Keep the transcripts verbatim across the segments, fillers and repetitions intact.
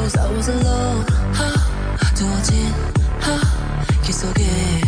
knows I was alone. 두어진 길 속에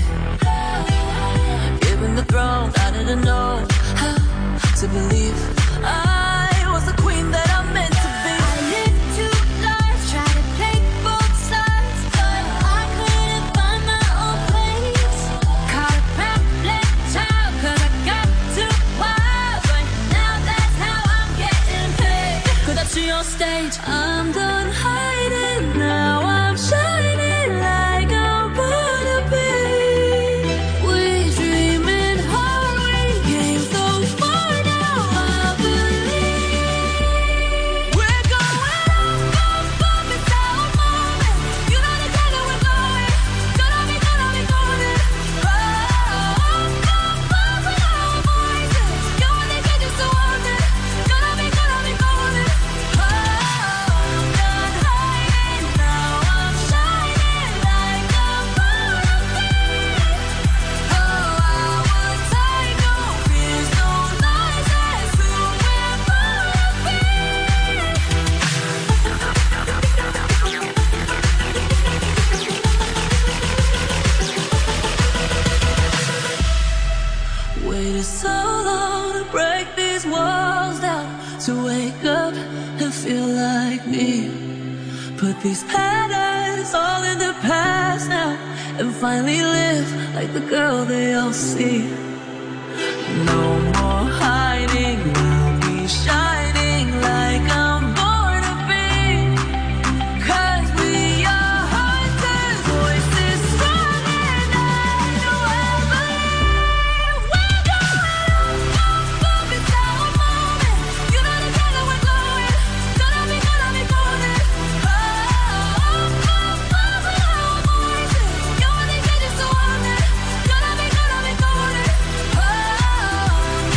given the throne, I didn't know how to believe I was the queen that I meant to be. I lived two lives, tried to play both sides, but I couldn't find my own place. Caught a babbling child, cause I got too wild, but now that's how I'm getting paid. Cause I see on stage, I'm done hiding, now I'm shining like I'm born to be. We dreaming hard, we came so far, now I believe. We're going up, up, up, it's our moment. You know the time that we're going, gonna be, gonna be golden. Oh, up, up, up with our voices. You only get used to one day, gonna be, gonna be golden. Oh, I'm done hiding, now I'm shining like I'm born to be. Oh, I would take no fears, no lies, that's who we're born to be. Waited so long to break these walls down, to wake up and feel like me. Put these patterns all in the past now, and finally live like the girl they all see. No more hiding, I'll be shining like I'm born to be. Cause we are hunters, voices strong and I know I believe. We're going up, up, up, it's our moment. You know the time that we're going, gonna be, gonna be golden. Oh, up, up, up with our voices. You only get used to one day, gonna be, gonna be golden. Oh, I'm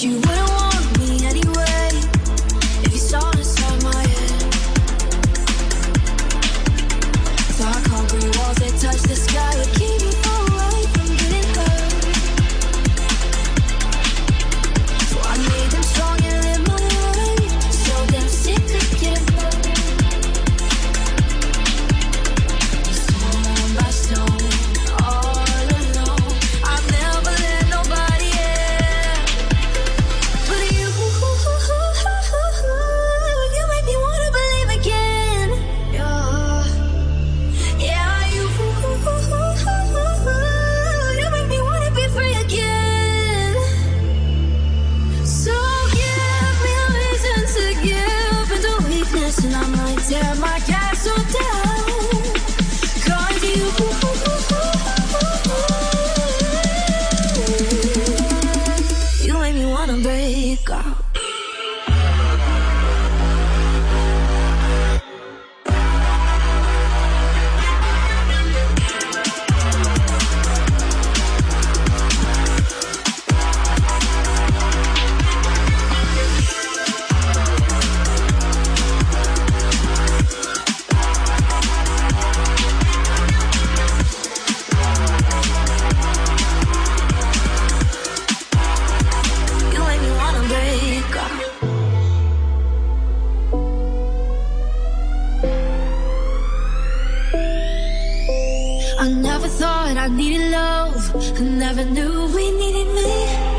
you wouldn't want me anyway if you saw inside my head. Dark concrete walls that touch the sky would keep me away from getting hurt. So I made them strong and live my life. So damn sick of getting hurt. Stone by stone, all alone. I've never let nobody in. But you, you make me wanna believe again. Yeah, yeah, you, you make me wanna be free again. So give me a reason to give into weakness, and I might tear my castle down. 'Cause you, you make me wanna break out. You make me wanna break out. I never thought I needed love. I never knew we needed me.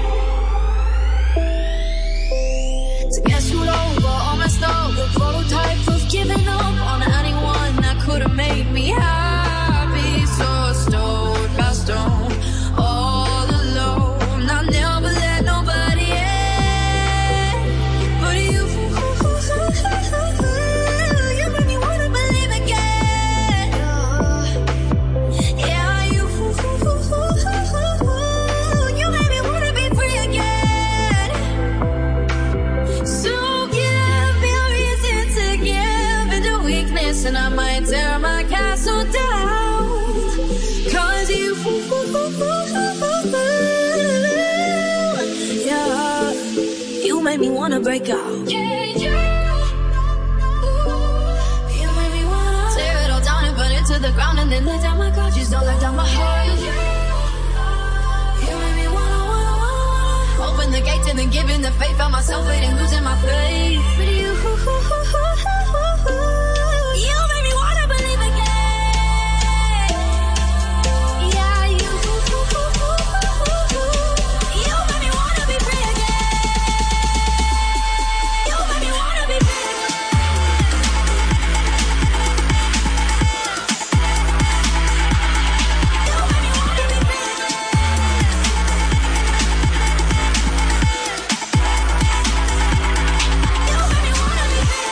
To get screwed over, all messed up, the prototype of giving up on anyone that could have made me happy. So stone by stone, all alone. I never let nobody in. But you, you make me wanna believe again. Yeah, you, you make me wanna be free again. So give me a reason to give into weakness, and I might tear my castle down. 'Cause you, yeah, you make me wanna break out. Yeah, you, you make me wanna tear it all down and burn it to the ground, and then let down my guard. Just don't let down my heart. You make me wanna, wanna, wanna open the gates and then give in the faith. Found myself waiting, losing my faith. But you, you make me wanna believe again. Yeah, you, you make me wanna be free again. You make me wanna be free again. You make me wanna be free again. You make me wanna be free.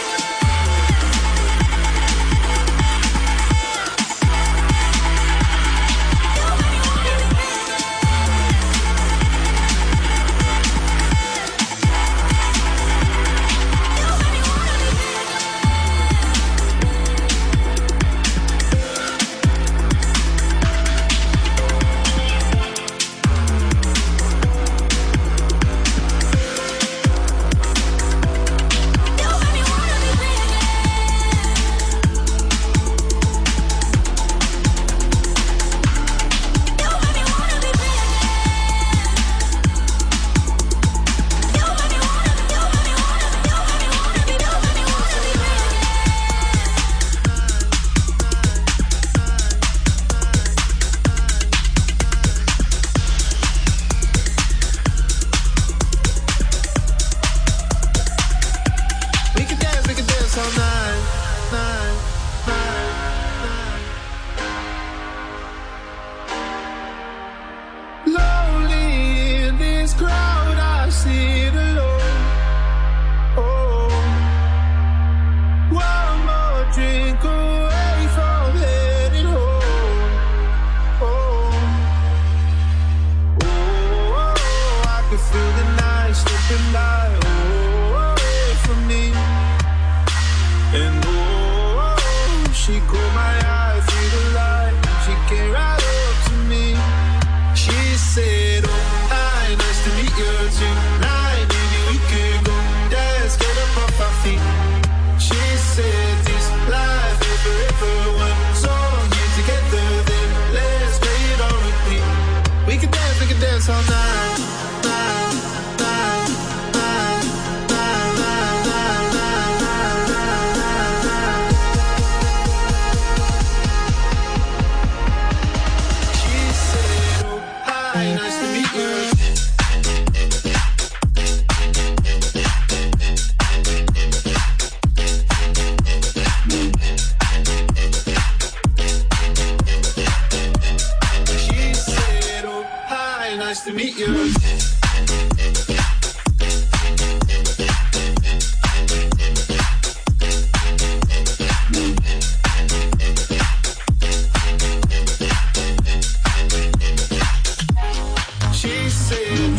dance all night, night, night, night, night, night, night, night, night, night. She said, oh, hi, nice to meet you. Nice to meet you. She said,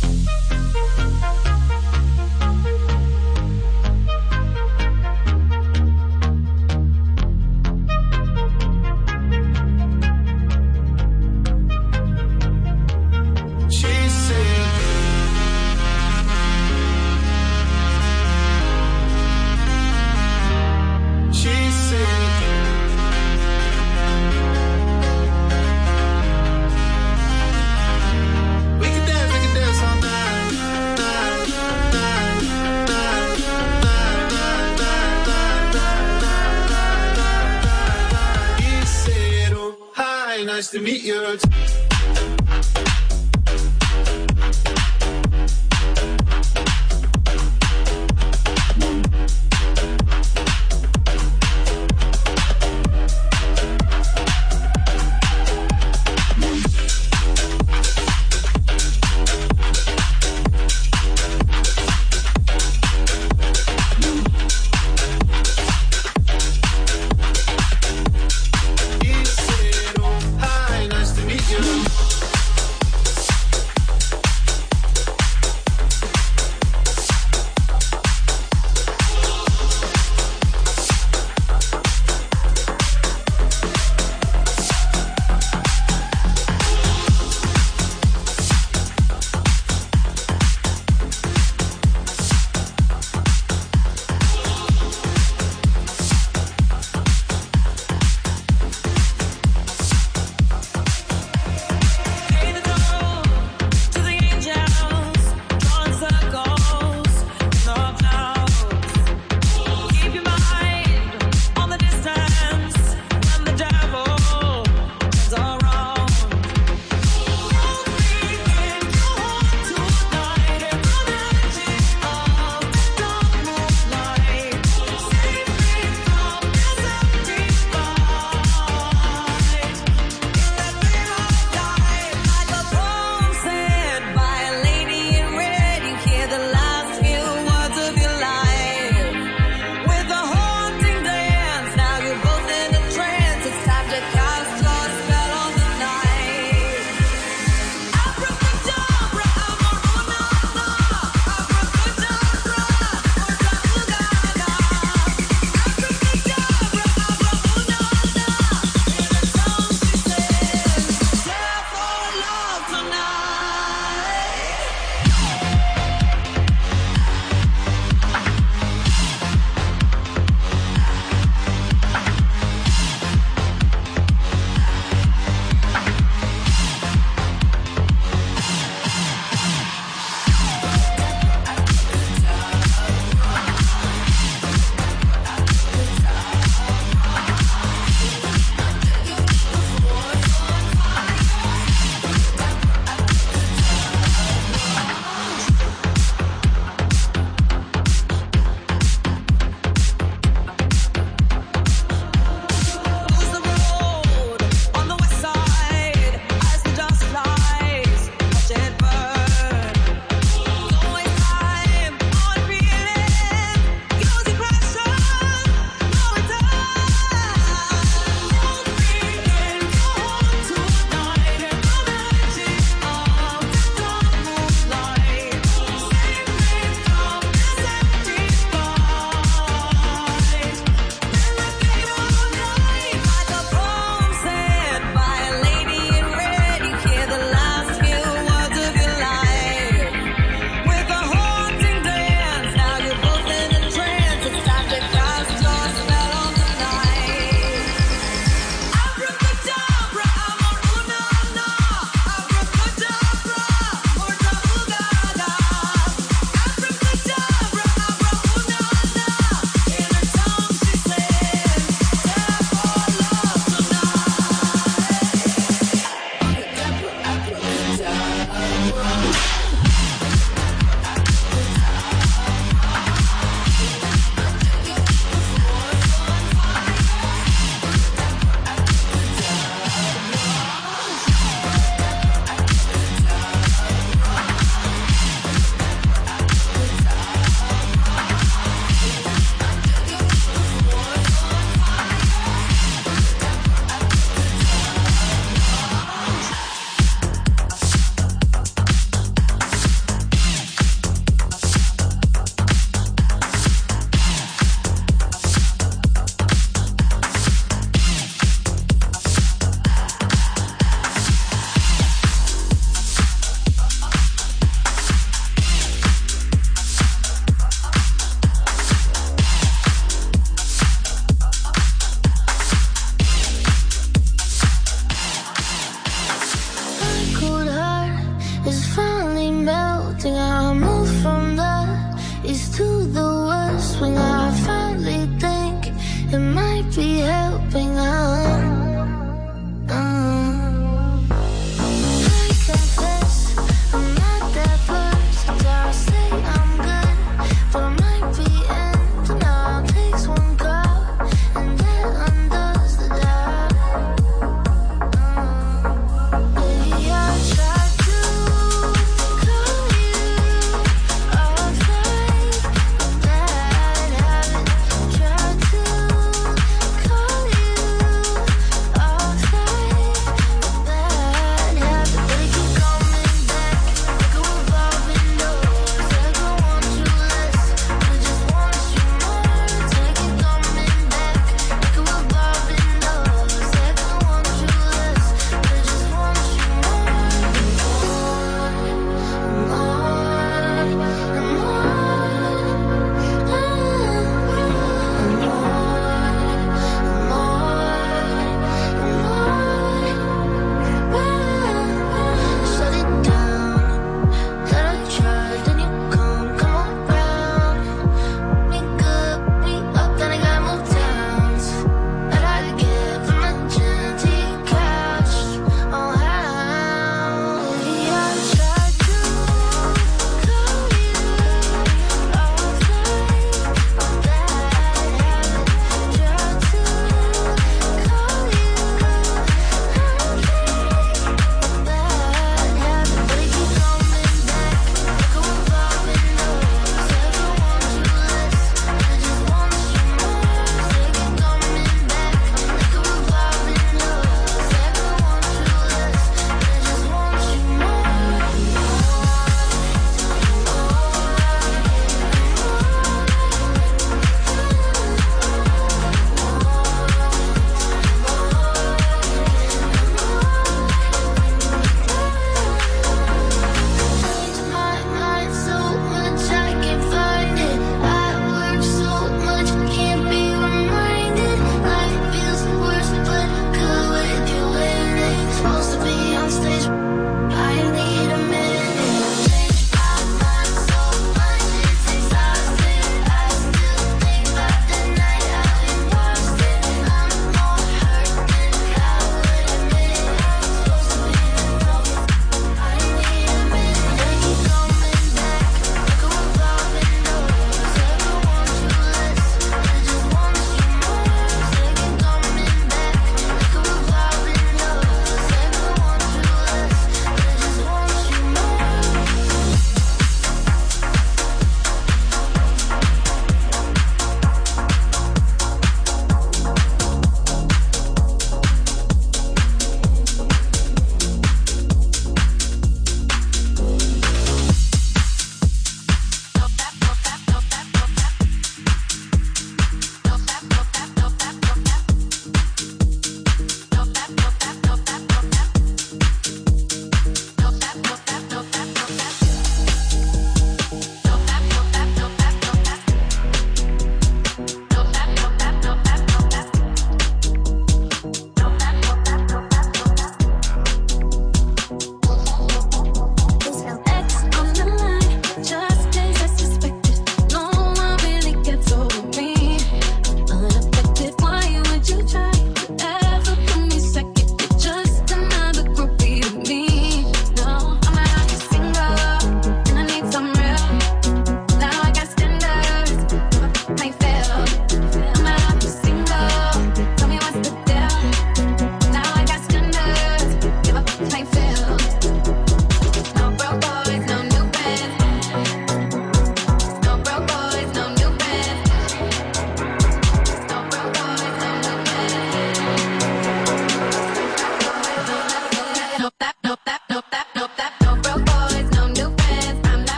nice to meet you.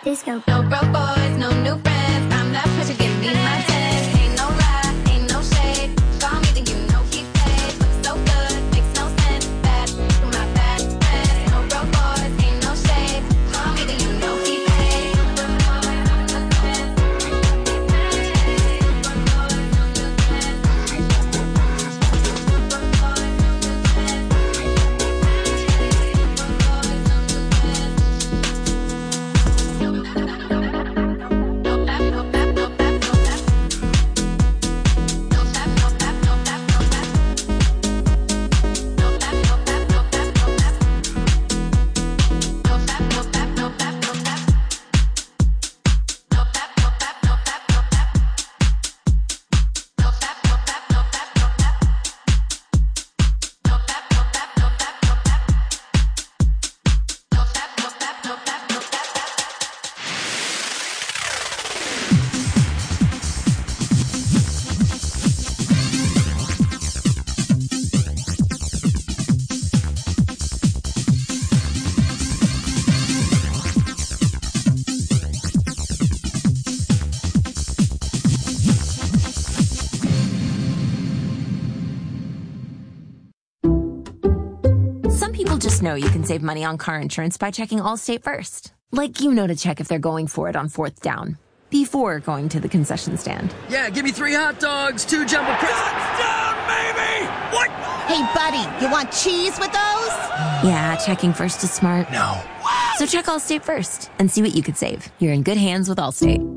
Disco. No broke boys, no new friends. I'm that pressure, give me my test. Ain't no lie, ain't no shade. Call me, then you know he paid. Looks so good, makes no sense. Bad, to my bad friends. No broke boys, ain't no shade. Call me, then you know he paid. Some people just know you can save money on car insurance by checking Allstate first. Like you know to check if they're going for it on fourth down before going to the concession stand. Yeah, give me three hot dogs, two jumbo crisps. Touchdown, baby! What? Hey, buddy, you want cheese with those? Yeah, checking first is smart. No. So check Allstate first and see what you could save. You're in good hands with Allstate.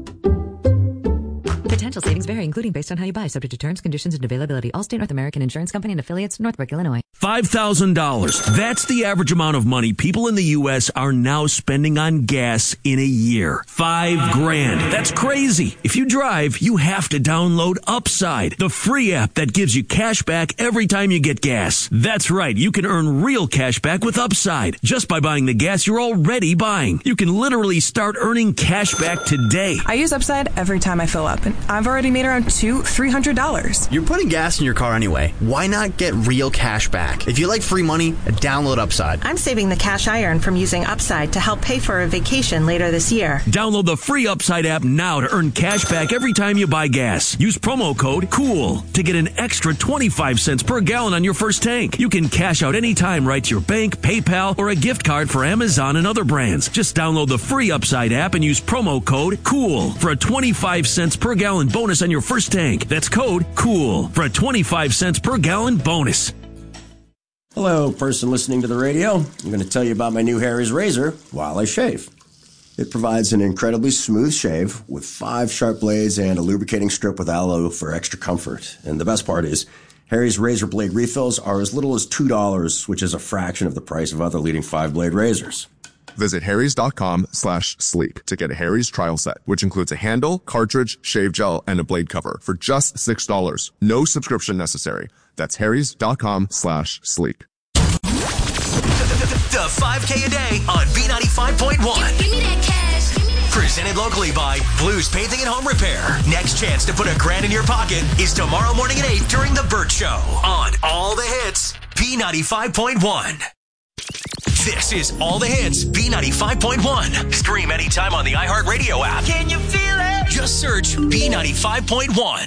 Potential savings vary, including based on how you buy, subject to terms, conditions, and availability. Allstate North American Insurance Company and affiliates, Northbrook, Illinois. five thousand dollars. That's the average amount of money people in the U S are now spending on gas in a year. Five grand. That's crazy. If you drive, you have to download Upside, the free app that gives you cash back every time you get gas. That's right. You can earn real cash back with Upside just by buying the gas you're already buying. You can literally start earning cash back today. I use Upside every time I fill up, and I've already made around two, three hundred dollars. You're putting gas in your car anyway. Why not get real cash back? If you like free money, download Upside. I'm saving the cash I earn from using Upside to help pay for a vacation later this year. Download the free Upside app now to earn cash back every time you buy gas. Use promo code COOL to get an extra twenty-five cents per gallon on your first tank. You can cash out anytime right to your bank, PayPal, or a gift card for Amazon and other brands. Just download the free Upside app and use promo code COOL for a twenty-five cents per gallon bonus on your first tank. That's code COOL for a twenty-five cents per gallon bonus. Hello, person listening to the radio. I'm going to tell you about my new Harry's razor while I shave. It provides an incredibly smooth shave with five sharp blades and a lubricating strip with aloe for extra comfort. And the best part is, Harry's razor blade refills are as little as two dollars, which is a fraction of the price of other leading five-blade razors. Visit harrys.com slash sleep to get a Harry's trial set, which includes a handle, cartridge, shave gel, and a blade cover for just six dollars. No subscription necessary. That's harrys.com slash sleep. The five K a day on B ninety-five point one. Give me that cash. Give me that Presented locally by Blues Painting and Home Repair. Next chance to put a grand in your pocket is tomorrow morning at eight during The Burt Show on All the Hits, B ninety-five point one. This is All the Hits, B ninety-five point one. Stream anytime on the iHeartRadio app. Can you feel it? Just search B ninety-five point one.